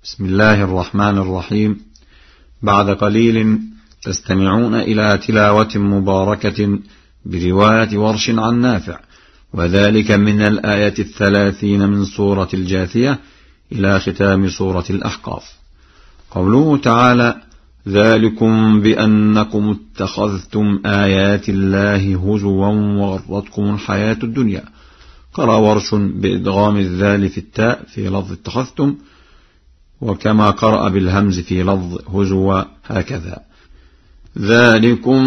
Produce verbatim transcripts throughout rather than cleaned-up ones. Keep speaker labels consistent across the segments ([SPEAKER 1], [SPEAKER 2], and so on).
[SPEAKER 1] بسم الله الرحمن الرحيم. بعد قليل تستمعون إلى تلاوة مباركة برواية ورش عن نافع، وذلك من الآية الثلاثين من سورة الجاثية إلى ختام سورة الأحقاف. قوله تعالى: ذلكم بأنكم اتخذتم آيات الله هزوا وغرتكم الحياة الدنيا. قرأ ورش بإدغام الذال في التاء في لفظ اتخذتم، وكما قرأ بالهمز في لفظ هزوا هكذا: ذلكم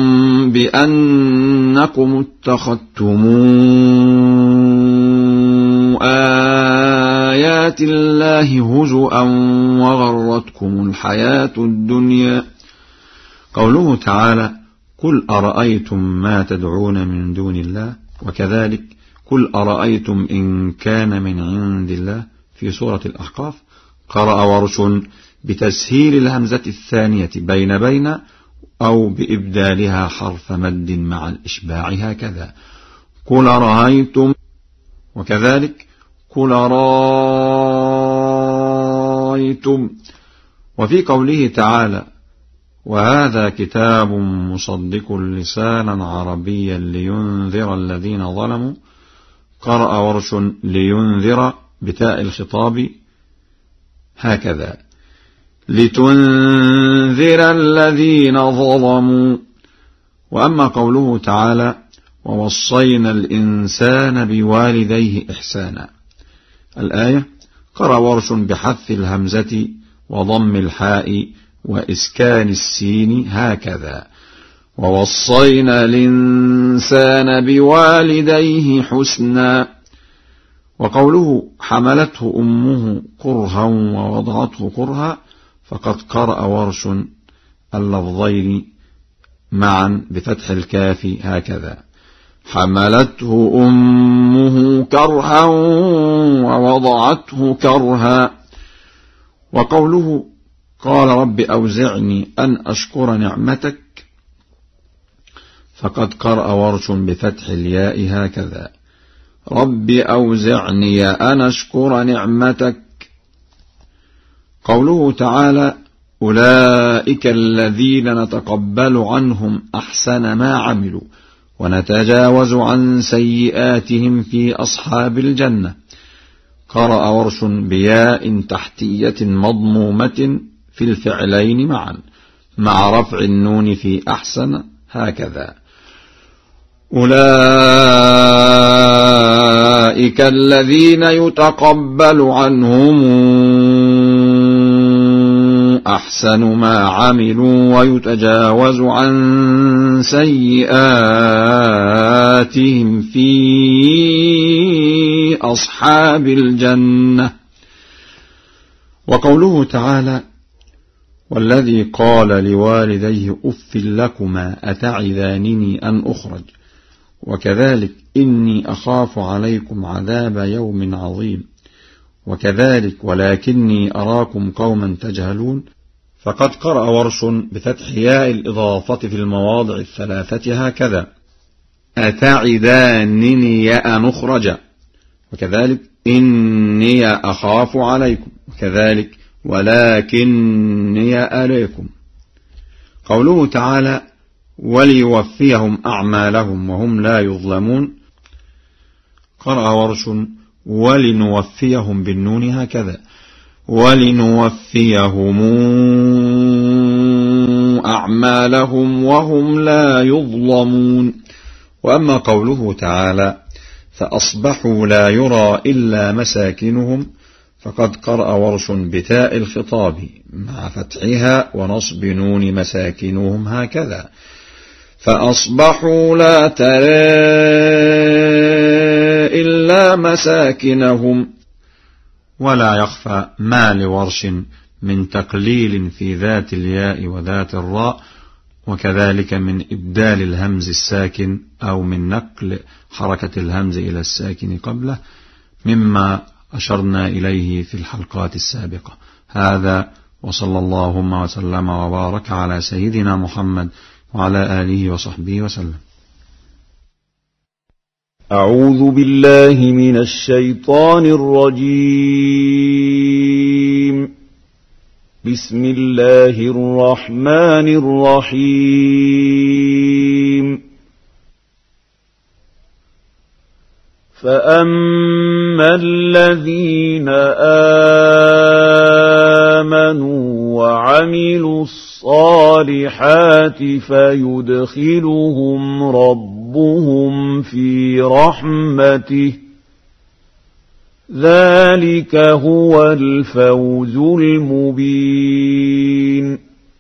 [SPEAKER 1] بأنكم اتخذتم آيات الله هزوا وغرتكم الحياة الدنيا. قوله تعالى: قل أرأيتم ما تدعون من دون الله، وكذلك قل أرأيتم إن كان من عند الله في سورة الأحقاف. قرأ ورش بتسهيل الهمزة الثانية بين بين أو بإبدالها حرف مد مع الإشباع هكذا: قل أرأيتم، وكذلك قل أرأيتم. وفي قوله تعالى: وهذا كتاب مصدق لسانا عربيا لينذر الذين ظلموا. قرأ ورش لينذر بتاء الخطاب هكذا: لتنذر الذين ظلموا. وأما قوله تعالى: ووصينا الإنسان بوالديه إحسانا، الآية قرأ ورش بحذف الهمزة وضم الحاء وإسكان السين هكذا: ووصينا الإنسان بوالديه حسنا. وقوله حملته أمه كرها ووضعته كرها، فقد قرأ ورش اللفظين معا بفتح الكاف هكذا: حملته أمه كرها ووضعته كرها. وقوله قال رب أوزعني أن أشكر نعمتك، فقد قرأ ورش بفتح الياء هكذا: رب أوزعني أن أشكر نعمتك. قوله تعالى: أولئك الذين نتقبل عنهم أحسن ما عملوا ونتجاوز عن سيئاتهم في أصحاب الجنة. قرأ ورش بياء تحتية مضمومة في الفعلين معا مع رفع النون في أحسن هكذا: أولئك الذين يتقبل عنهم أحسن ما عملوا ويتجاوز عن سيئاتهم في أصحاب الجنة. وقوله تعالى: والذي قال لوالديه أف لكما أتعذانني أن أخرج، وكذلك إني أخاف عليكم عذاب يوم عظيم، وكذلك ولكني أراكم قوما تجهلون. فقد قرأ ورش بفتح ياء الإضافة في المواضع الثلاثة هكذا: أتعذانني أن أخرج، وكذلك إني أخاف عليكم، وكذلك ولكني أريكم. قوله تعالى: وليوفيهم أعمالهم وهم لا يظلمون. قرأ ورش ولنوفيهم بالنون هكذا: ولنوفيهم أعمالهم وهم لا يظلمون. وأما قوله تعالى: فأصبحوا لا يرى إلا مساكنهم، فقد قرأ ورش بتاء الخطاب مع فتحها ونصب نون مساكنهم هكذا: فأصبحوا لا ترى إلا مساكنهم. ولا يخفى ما لورش من تقليل في ذات الياء وذات الراء، وكذلك من إبدال الهمز الساكن أو من نقل حركة الهمز إلى الساكن قبله، مما أشرنا إليه في الحلقات السابقة. هذا وصلى اللهم وسلم وبارك على سيدنا محمد وعلى آله وصحبه وسلم.
[SPEAKER 2] أعوذ بالله من الشيطان الرجيم. بسم الله الرحمن الرحيم فأما الذين آمنوا وعملوا الصالحات فيدخلهم ربهم في رحمته ذلك هو الفوز المبين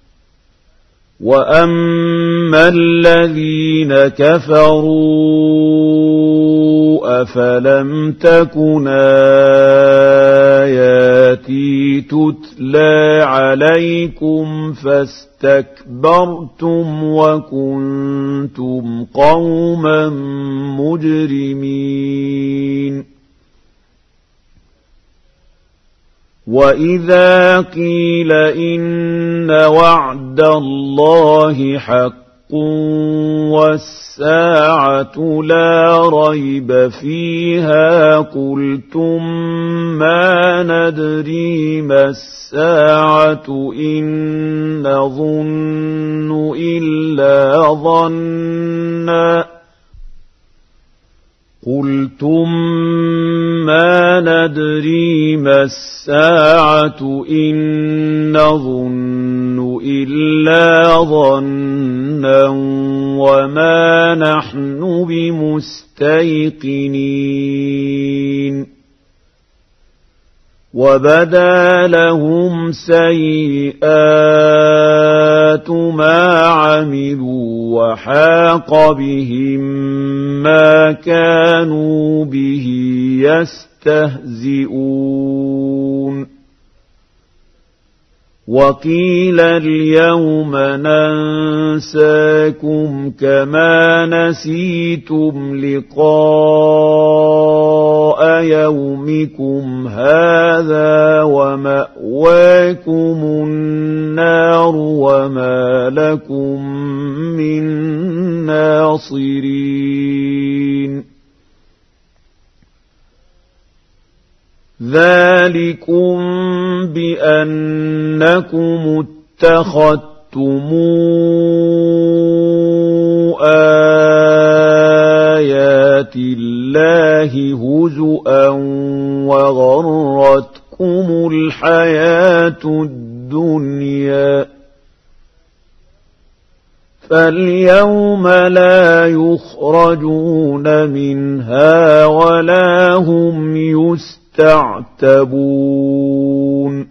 [SPEAKER 2] وأما الذين كفروا أفلم تكن آياتي تتلى عليكم فاستكبرتم وكنتم قوما مجرمين وإذا قيل إن وعد الله حق والساعة لا ريب فيها قلتم ما ندري ما الساعة إن نظن إلا ظنا قلتم ما ندري ما الساعة إن نظن إلا ظنا وما نحن بمستيقنين وبدا لهم سيئات ما عملوا وحاق بهم ما كانوا به يستهزئون وقيل اليوم ننساكم كما نسيتم لقاء يومكم هذا ومأواكم النار وما لكم من ناصرين ذلكم بأنكم اتخذتم آيات الله هزؤا وغرتكم الحياة الدنيا فاليوم لا يخرجون منها ولا هم يستعتبون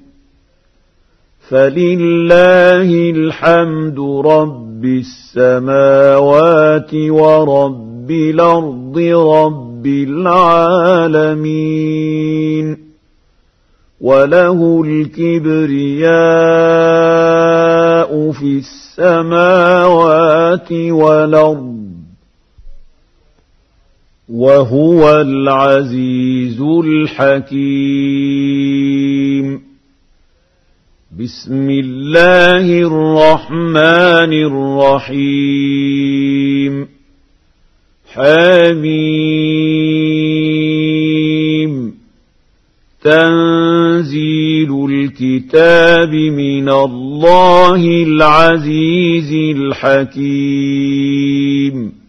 [SPEAKER 2] فلله الحمد رب السماوات ورب الأرض رب العالمين وله الكبرياء في السماوات والأرض وهو العزيز الحكيم بسم الله الرحمن الرحيم حميم تنزيل الكتاب من الله العزيز الحكيم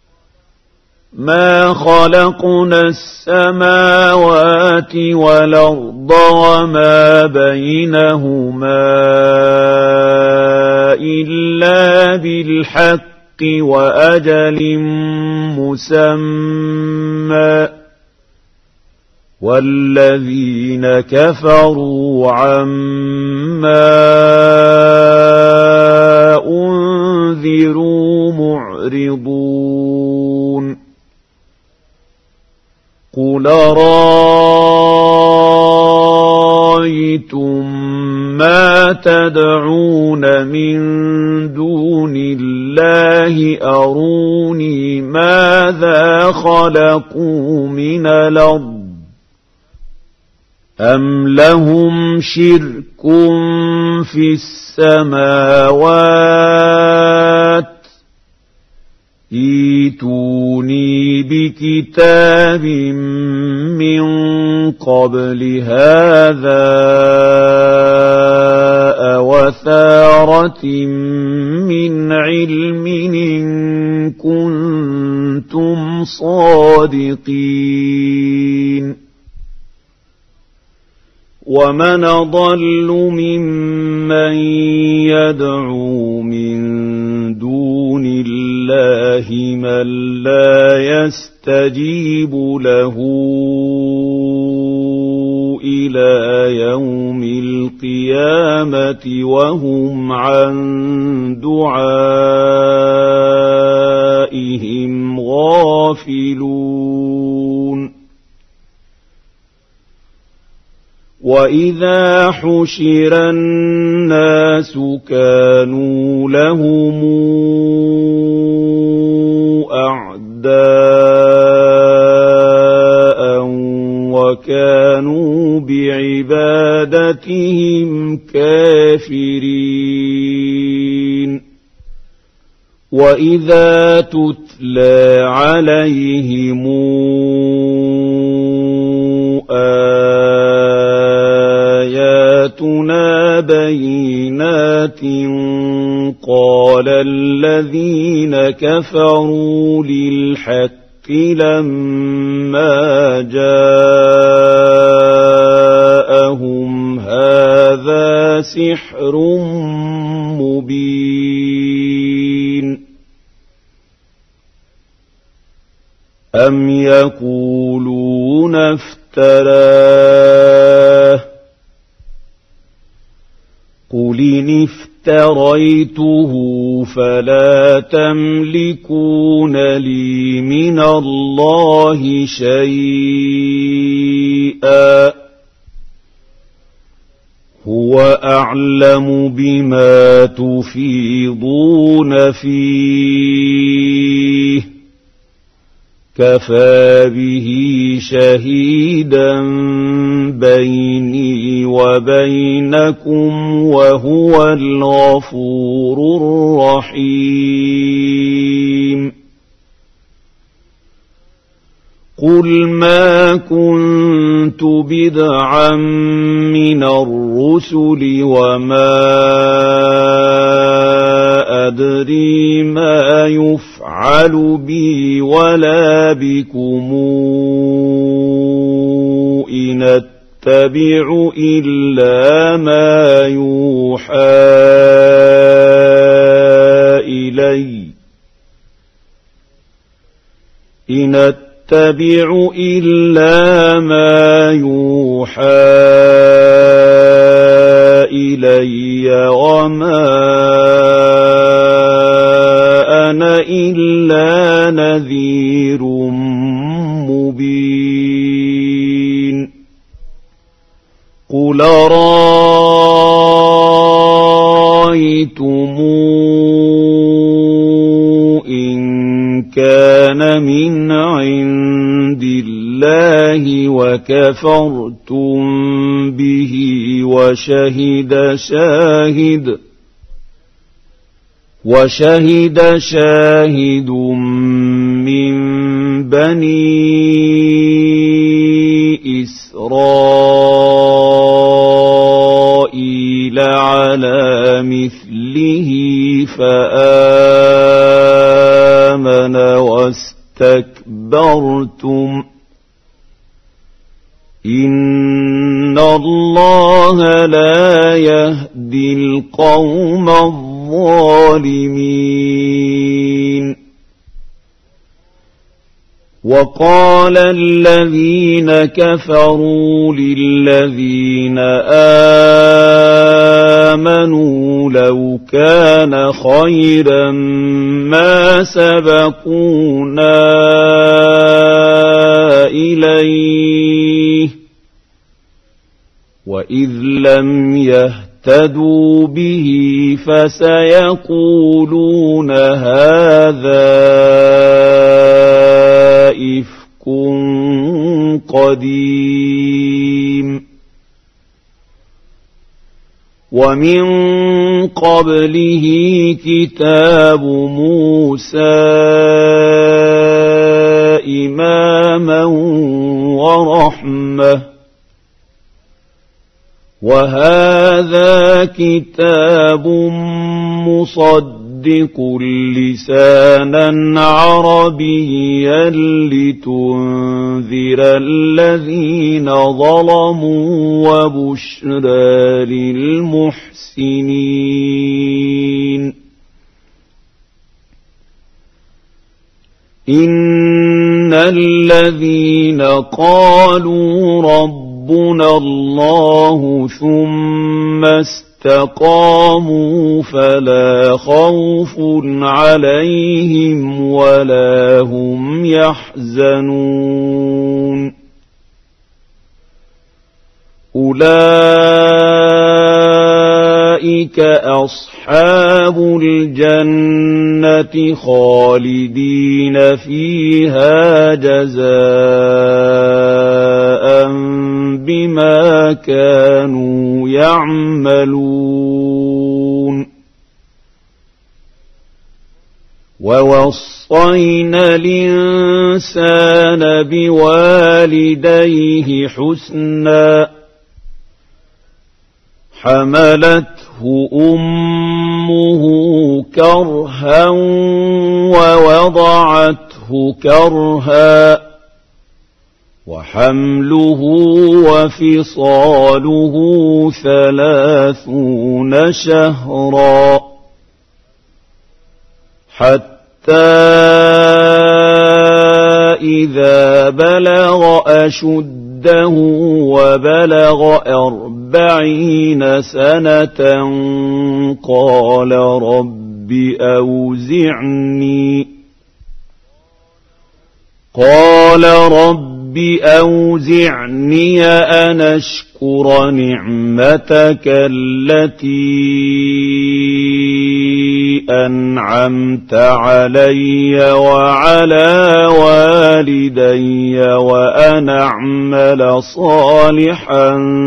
[SPEAKER 2] ما خلقنا السماوات والأرض وما بينهما إلا بالحق وأجل مسمى والذين كفروا عما أنذروا معرضون قل رأيتم ما تدعون من دون الله أروني ماذا خلقوا من الأرض أم لهم شرك في السماوات ائتوني بكتاب من قبل هذا ذرة من علم إن كنتم صادقين ومن أضل ممن يدعو من دون الله من لا يستجيب له إلى يوم القيامة وهم عن دعائهم غافلون وإذا حشر الناس كانوا لهم أعداء وكانوا بعبادتهم كافرين وإذا تتلى عليهم آياتنا بينات قال الذين كفروا للحق لما جاءهم هذا سحر مبين أم يقولون افتراه قل إن افتريته فلا تملكون لي من الله شيئا هو أعلم بما تفيضون فيه كفى به شهيدا بيني وبينكم وهو الغفور الرحيم قل ما كنت بدعا من الرسل وما أدري ما يفعل بي ولا بكم إن أتبع إلا ما يوحى إلي إن أتبع إلا ما يوحى إلي وما أنا إلا نذير مبين قل رأيتم إن كان من عند الله وكفرتم به وشهد شاهد وشهد شاهد من بني إسرائيل على مثله فآمن واستكبرتم إن الله لا يهدي القوم الظالمين وقال الذين كفروا للذين آمنوا لو كان خيرا ما سبقونا إليه وإذ لم يهتدوا به فسيقولون هذا إفك قديم ومن قبله كتاب موسى إماما ورحمة وهذا كتاب مصدق لسانا عربيا لتنذر الذين ظلموا وبشرى للمحسنين إن الذين قالوا ربنا الله ثم استقاموا فلا خوف عليهم ولا هم يحزنون أولئك أصحاب الجنة خالدين فيها جزاء بما كانوا يعملون ووصينا الإنسان بوالديه حسنا حملته أمه كرها ووضعته كرها وحمله وفصاله ثلاثون شهرا حتى إذا بلغ أشده وبلغ أربعين سنة قال رب أوزعني قال رب أوزعني أن أشكر نعمتك التي أنعمت علي وعلى والدي وأن أعمل صالحا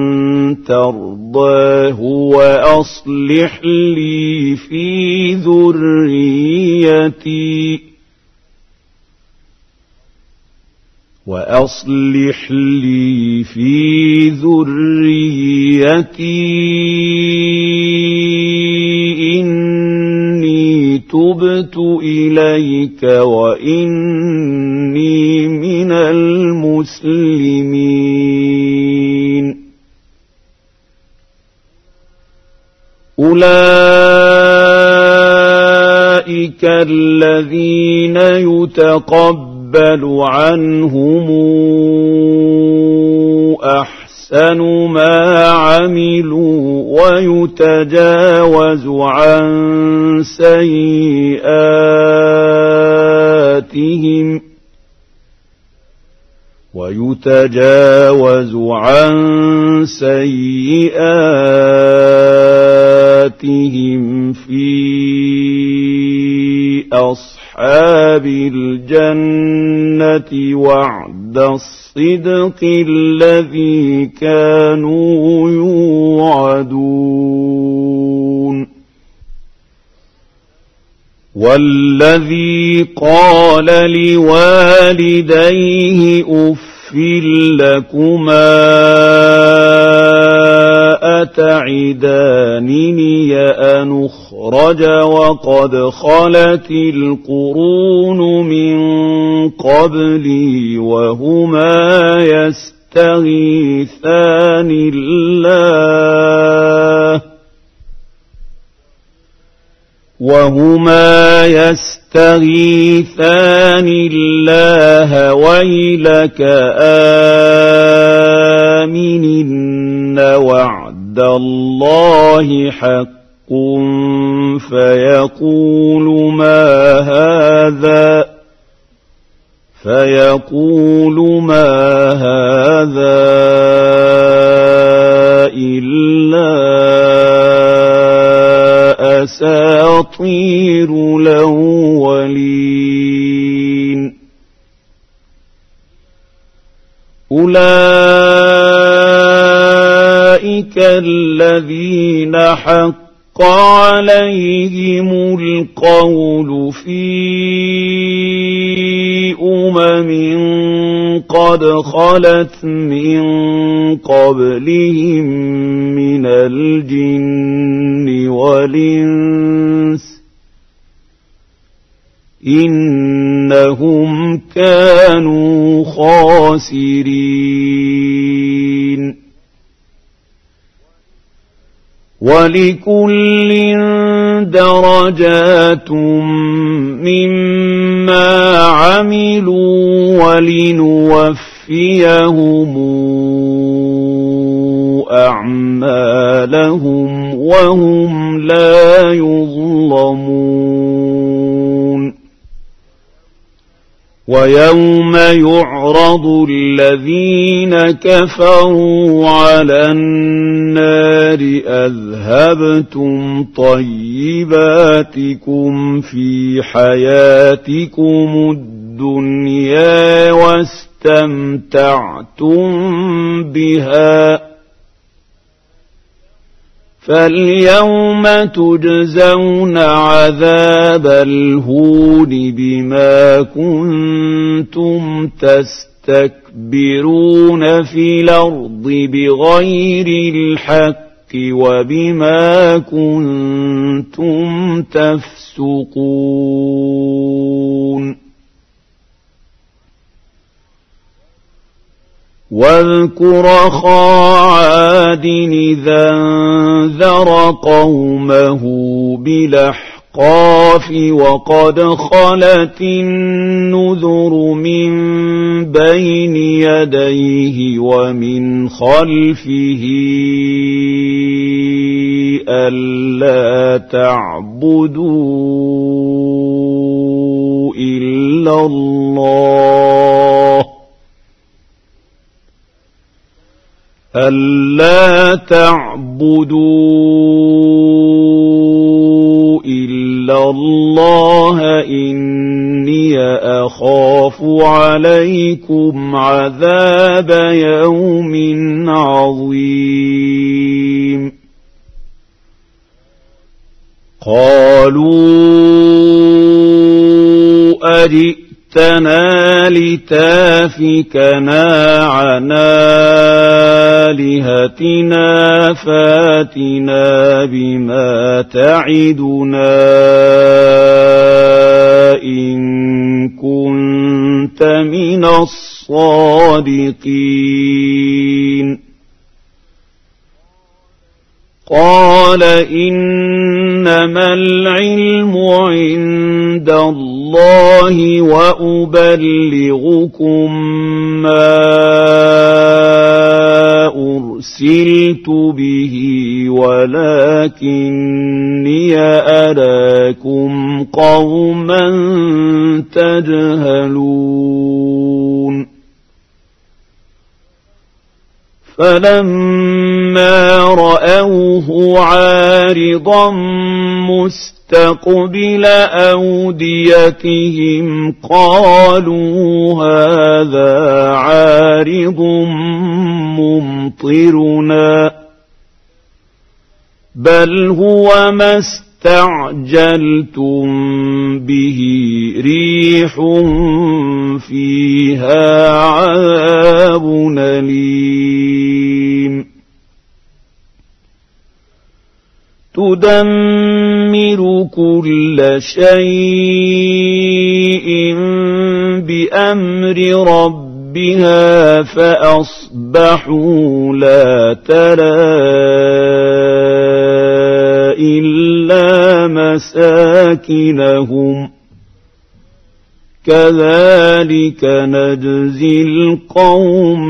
[SPEAKER 2] ترضاه وأصلح لي في ذريتي وأصلح لي في ذريتي إني تبت إليك وإني من المسلمين أولئك الذين يتقبلون يقبل عنهم أحسن ما عملوا ويتجاوز عن سيئاتهم ويتجاوز عن سيئاتهم في أصحاب الجنة وعد الصدق الذي كانوا يوعدون والذي قال لوالديه أف لكما أتعدانني أن أخرج وقد خلت القرون من قبلي وهما يستغيثان الله وهما يستغيثان الله ويلك آمن إن وعد الله حق فيقول ما هذا فيقول ما هذا إلا أساطير الأولين أولئك الذين حق عليهم القول في أمم قد خلت من قبلهم من الجن والإنس إنهم كانوا خاسرين ولكل درجات مما عملوا ولنوفيهم أعمالهم وهم لا يظلمون ويوم يعرض الذين كفروا على النار أذهبتم طيباتكم في حياتكم الدنيا واستمتعتم بها فاليوم تجزون عذاب الهون بما كنتم تستكبرون في الأرض بغير الحق وبما كنتم تفسقون واذكر أخا عاد إذا انذر قومه بالأحقاف وقد خلت النذر من بين يديه ومن خلفه ألا تعبدوا إلا الله ألا تعبدوا إلا الله إني أخاف عليكم عذاب يوم عظيم قالوا أجئ جئتنا لتافكنا عن آلهتنا فاتنا بما تعدنا إن كنت من الصادقين قال إنما العلم عند الله وأبلغكم ما أرسلت به ولكني أراكم قوما تجهلون فلما رأوه عارضا مستقبل أوديتهم قالوا هذا عارض ممطرنا بل هو ما استعجلتم به ريح فيها عذاب أليم تدمر كل شيء بأمر ربها فأصبحوا لا ترى إلا مساكنهم كذلك نجزي القوم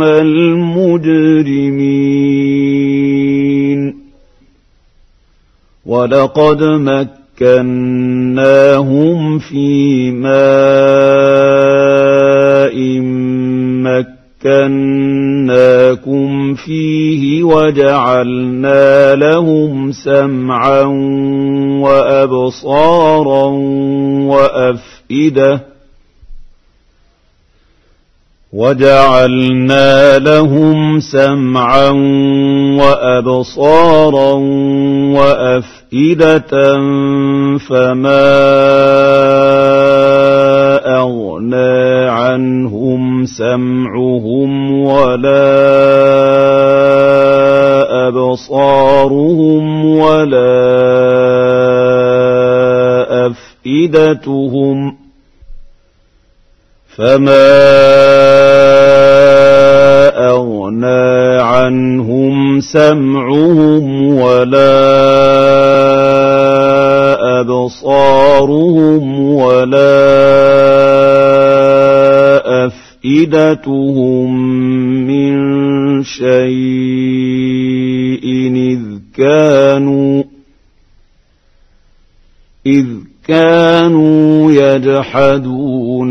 [SPEAKER 2] المجرمين ولقد مكناهم في ماء مكناكم فيه وجعلنا لهم سمعا وأبصارا وأفئدة وجعلنا لهم سمعا وأبصارا وأفئدة فما أغنى عنهم سمعهم ولا أفئدتهم فما أغنى عنهم سمعهم ولا أبصارهم ولا أفئدتهم من شيء إذ كانوا إذ كانوا يجحدون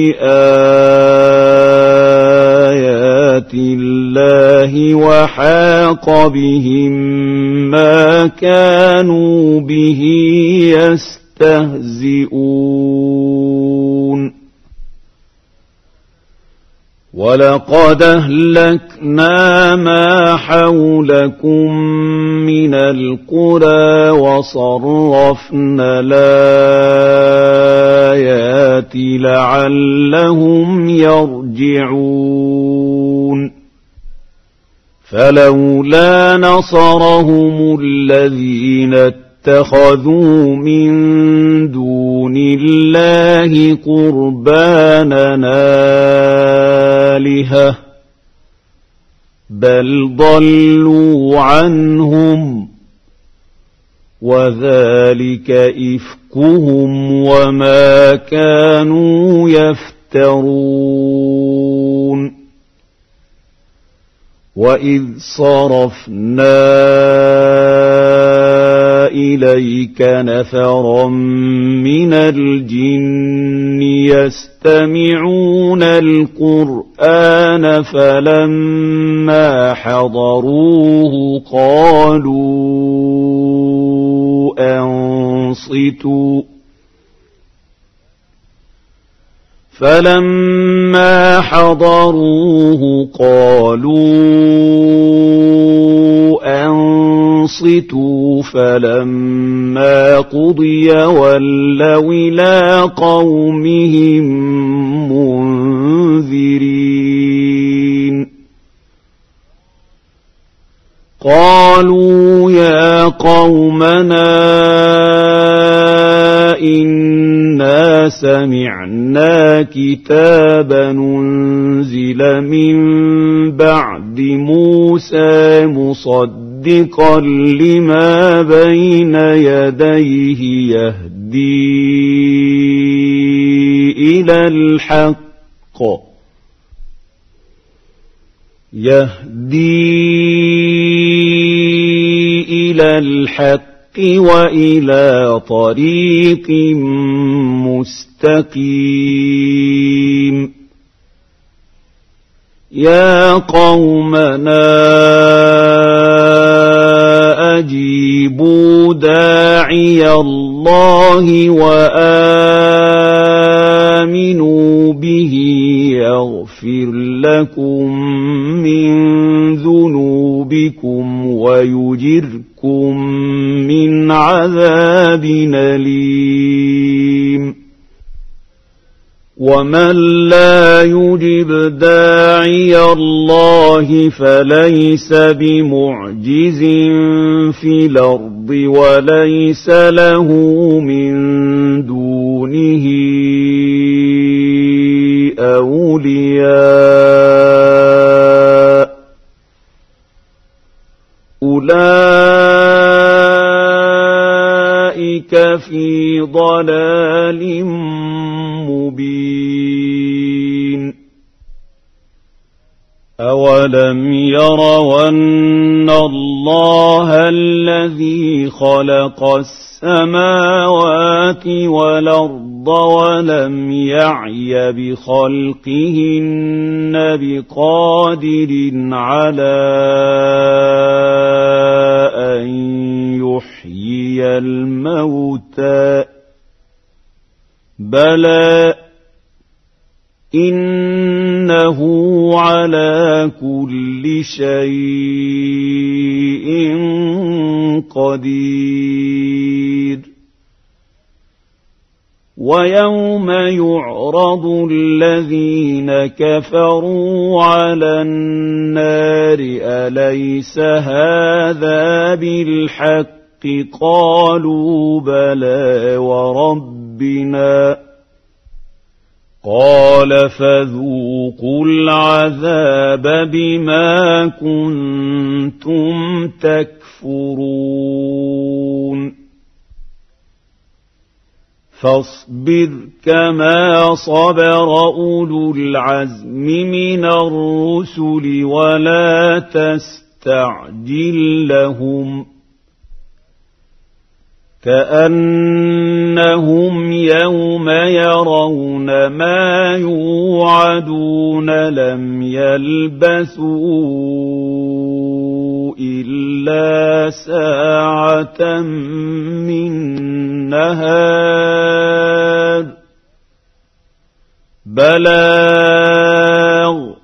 [SPEAKER 2] بآيات الله وحاق بهم ما كانوا به يستهزئون ولقد أهلكنا ما حولكم من القرى وصرفنا الآيات لعلهم يرجعون فلولا نصرهم الذين اتخذوا من دون الله قربانا آلهة بل ضلوا عنهم وذلك إفكهم وما كانوا يفترون وإذ صرفنا إليك نفرا من الجن يستمعون القرآن فلما حضروه قالوا أنصتوا فلما حضروه قالوا أنصتوا فلما قضي ولوا إلى قومهم منذرين قالوا يا قومنا إنا سمعنا كتابا أنزل من بعد موسى مصدقا لما بين يديه يهدي إلى الحق يهدي إلى الحق وإلى طريق مستقيم يا قومنا أجيبوا داعي الله وآمنوا به يغفر لكم من ذنوبكم ويجركم من عذاب أليم ومن لا يجب داعي الله فليس بمعجز في الأرض وليس له من دونه أولياء أولئك في ضلال مبين أولم يروا أن الله الذي خلق السماوات والأرض ولم يعي بخلقهن بقادر على أن يحيي الموتى بلى إنه على كل شيء قدير ويوم يعرض الذين كفروا على النار أليس هذا بالحق قالوا بلى وربنا قال فذوقوا العذاب بما كنتم تكفرون فاصبر كما صبر أولو العزم من الرسل ولا تستعجل لهم كأنهم يوم يرون ما يوعدون لم يلبثوا إلا ساعة من نهار بلاغ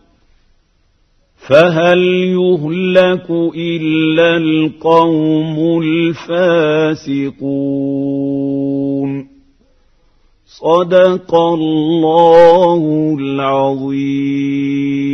[SPEAKER 2] فهل يهلك إلا القوم الفاسقون صدق الله العظيم.